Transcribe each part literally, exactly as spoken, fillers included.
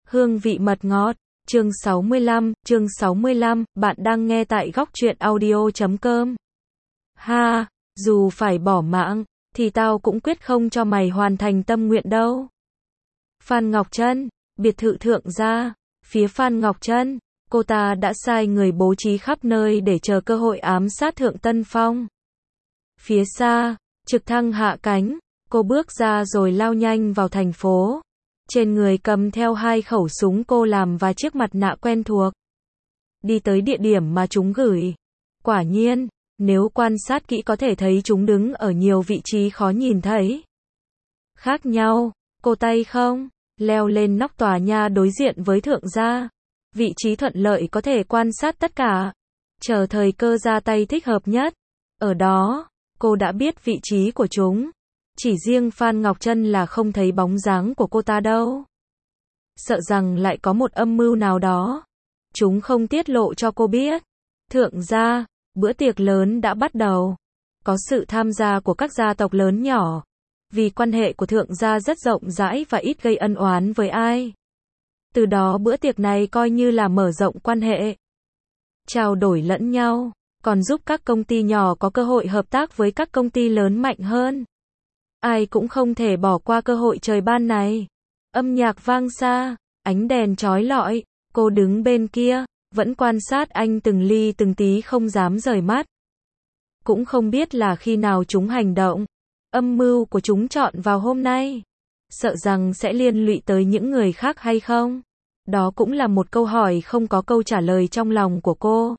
Hương vị mật ngọt, chương sáu mươi lăm, chương sáu mươi lăm, bạn đang nghe tại góc truyện audio chấm com. Ha, dù phải bỏ mạng, thì tao cũng quyết không cho mày hoàn thành tâm nguyện đâu. Phan Ngọc Trân, biệt thự Thượng gia, phía Phan Ngọc Trân, cô ta đã sai người bố trí khắp nơi để chờ cơ hội ám sát Thượng Tân Phong. Phía xa, trực thăng hạ cánh, cô bước ra rồi lao nhanh vào thành phố. Trên người cầm theo hai khẩu súng cô làm và chiếc mặt nạ quen thuộc. Đi tới địa điểm mà chúng gửi. Quả nhiên, nếu quan sát kỹ có thể thấy chúng đứng ở nhiều vị trí khó nhìn thấy. Khác nhau, cô tay không, leo lên nóc tòa nhà đối diện với Thượng gia. Vị trí thuận lợi có thể quan sát tất cả. Chờ thời cơ ra tay thích hợp nhất. Ở đó, cô đã biết vị trí của chúng. Chỉ riêng Phan Ngọc Trân là không thấy bóng dáng của cô ta đâu. Sợ rằng lại có một âm mưu nào đó. Chúng không tiết lộ cho cô biết. Thượng gia, bữa tiệc lớn đã bắt đầu. Có sự tham gia của các gia tộc lớn nhỏ. Vì quan hệ của thượng gia rất rộng rãi và ít gây ân oán với ai. Từ đó bữa tiệc này coi như là mở rộng quan hệ. Trao đổi lẫn nhau, còn giúp các công ty nhỏ có cơ hội hợp tác với các công ty lớn mạnh hơn. Ai cũng không thể bỏ qua cơ hội trời ban này. Âm nhạc vang xa, ánh đèn chói lọi, cô đứng bên kia, vẫn quan sát anh từng ly từng tí không dám rời mắt. Cũng không biết là khi nào chúng hành động. Âm mưu của chúng chọn vào hôm nay. Sợ rằng sẽ liên lụy tới những người khác hay không? Đó cũng là một câu hỏi không có câu trả lời trong lòng của cô.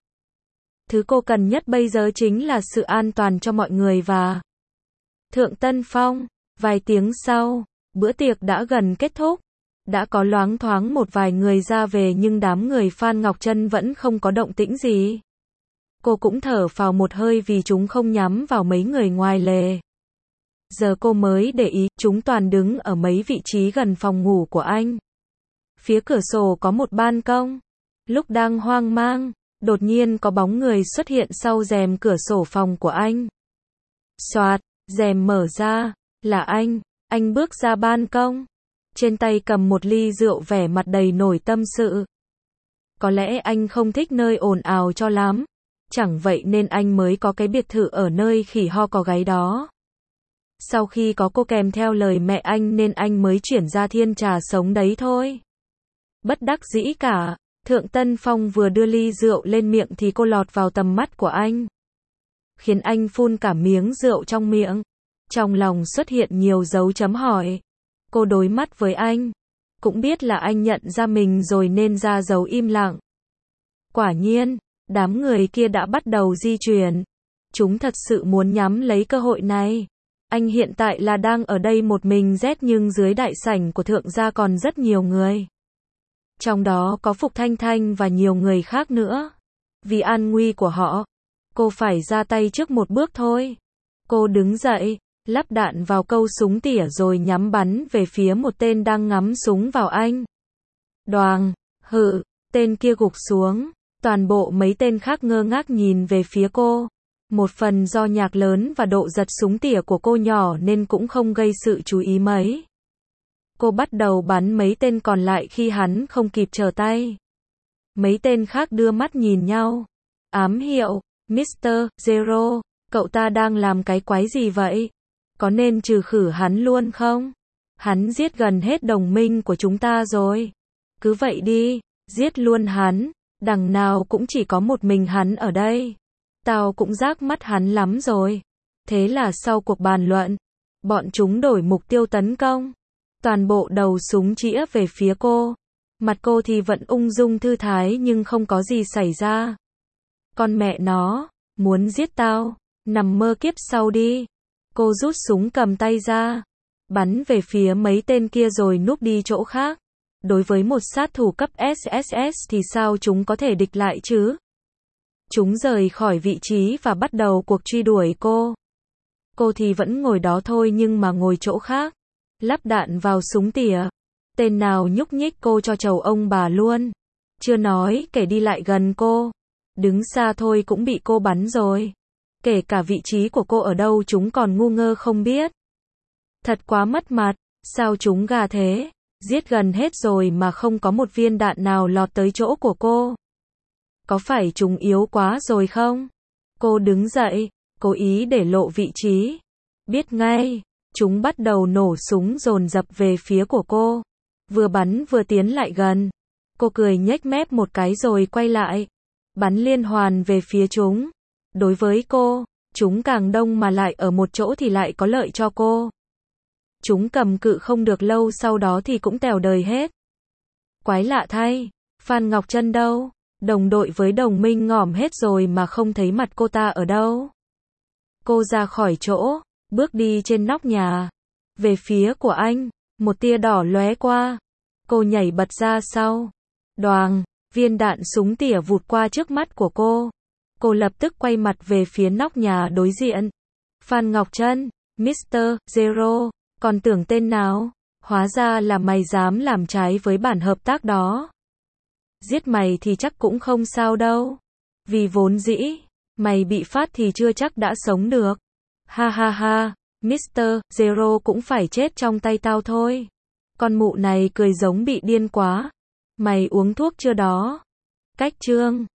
Thứ cô cần nhất bây giờ chính là sự an toàn cho mọi người và Thượng Tân Phong. Vài tiếng sau, bữa tiệc đã gần kết thúc. Đã có loáng thoáng một vài người ra về nhưng đám người Phan Ngọc Trân vẫn không có động tĩnh gì. Cô cũng thở phào một hơi vì chúng không nhắm vào mấy người ngoài lề. Giờ cô mới để ý, chúng toàn đứng ở mấy vị trí gần phòng ngủ của anh. Phía cửa sổ có một ban công. Lúc đang hoang mang, đột nhiên có bóng người xuất hiện sau rèm cửa sổ phòng của anh. Xoạt, rèm mở ra, là anh, anh bước ra ban công. Trên tay cầm một ly rượu vẻ mặt đầy nổi tâm sự. Có lẽ anh không thích nơi ồn ào cho lắm. Chẳng vậy nên anh mới có cái biệt thự ở nơi khỉ ho có gáy đó. Sau khi có cô kèm theo lời mẹ anh nên anh mới chuyển ra Thiên Trà sống đấy thôi. Bất đắc dĩ cả, Thượng Tân Phong vừa đưa ly rượu lên miệng thì cô lọt vào tầm mắt của anh. Khiến anh phun cả miếng rượu trong miệng. Trong lòng xuất hiện nhiều dấu chấm hỏi. Cô đối mắt với anh. Cũng biết là anh nhận ra mình rồi nên ra dấu im lặng. Quả nhiên, đám người kia đã bắt đầu di chuyển. Chúng thật sự muốn nhắm lấy cơ hội này. Anh hiện tại là đang ở đây một mình rét nhưng dưới đại sảnh của thượng gia còn rất nhiều người. Trong đó có Phục Thanh Thanh và nhiều người khác nữa. Vì an nguy của họ, cô phải ra tay trước một bước thôi. Cô đứng dậy, lắp đạn vào câu súng tỉa rồi nhắm bắn về phía một tên đang ngắm súng vào anh. Đoàng, hự, tên kia gục xuống. Toàn bộ mấy tên khác ngơ ngác nhìn về phía cô. Một phần do nhạc lớn và độ giật súng tỉa của cô nhỏ nên cũng không gây sự chú ý mấy. Cô bắt đầu bắn mấy tên còn lại khi hắn không kịp trở tay. Mấy tên khác đưa mắt nhìn nhau. Ám hiệu, mít tơ Zero, cậu ta đang làm cái quái gì vậy? Có nên trừ khử hắn luôn không? Hắn giết gần hết đồng minh của chúng ta rồi. Cứ vậy đi, giết luôn hắn, đằng nào cũng chỉ có một mình hắn ở đây. Tao cũng rác mắt hắn lắm rồi. Thế là sau cuộc bàn luận, bọn chúng đổi mục tiêu tấn công. Toàn bộ đầu súng chĩa về phía cô. Mặt cô thì vẫn ung dung thư thái nhưng không có gì xảy ra. Con mẹ nó, muốn giết tao, nằm mơ kiếp sau đi. Cô rút súng cầm tay ra, bắn về phía mấy tên kia rồi núp đi chỗ khác. Đối với một sát thủ cấp ét ét ét thì sao chúng có thể địch lại chứ? Chúng rời khỏi vị trí và bắt đầu cuộc truy đuổi cô. Cô thì vẫn ngồi đó thôi nhưng mà ngồi chỗ khác. Lắp đạn vào súng tỉa. Tên nào nhúc nhích cô cho chầu ông bà luôn. Chưa nói kể đi lại gần cô. Đứng xa thôi cũng bị cô bắn rồi. Kể cả vị trí của cô ở đâu chúng còn ngu ngơ không biết. Thật quá mất mặt. Sao chúng gà thế? Giết gần hết rồi mà không có một viên đạn nào lọt tới chỗ của cô. Có phải chúng yếu quá rồi không? Cô đứng dậy, cố ý để lộ vị trí. Biết ngay, chúng bắt đầu nổ súng dồn dập về phía của cô. Vừa bắn vừa tiến lại gần. Cô cười nhếch mép một cái rồi quay lại. Bắn liên hoàn về phía chúng. Đối với cô, chúng càng đông mà lại ở một chỗ thì lại có lợi cho cô. Chúng cầm cự không được lâu sau đó thì cũng tèo đời hết. Quái lạ thay, Phan Ngọc Trân đâu? Đồng đội với đồng minh ngỏm hết rồi mà không thấy mặt cô ta ở đâu. Cô ra khỏi chỗ, bước đi trên nóc nhà. Về phía của anh, một tia đỏ lóe qua. Cô nhảy bật ra sau. Đoàng, viên đạn súng tỉa vụt qua trước mắt của cô. Cô lập tức quay mặt về phía nóc nhà đối diện. Phan Ngọc Trân, mít tơ Zero, còn tưởng tên nào? Hóa ra là mày dám làm trái với bản hợp tác đó. Giết mày thì chắc cũng không sao đâu. Vì vốn dĩ, mày bị phát thì chưa chắc đã sống được. Ha ha ha, mít tơ Zero cũng phải chết trong tay tao thôi. Con mụ này cười giống bị điên quá. Mày uống thuốc chưa đó? Cách chương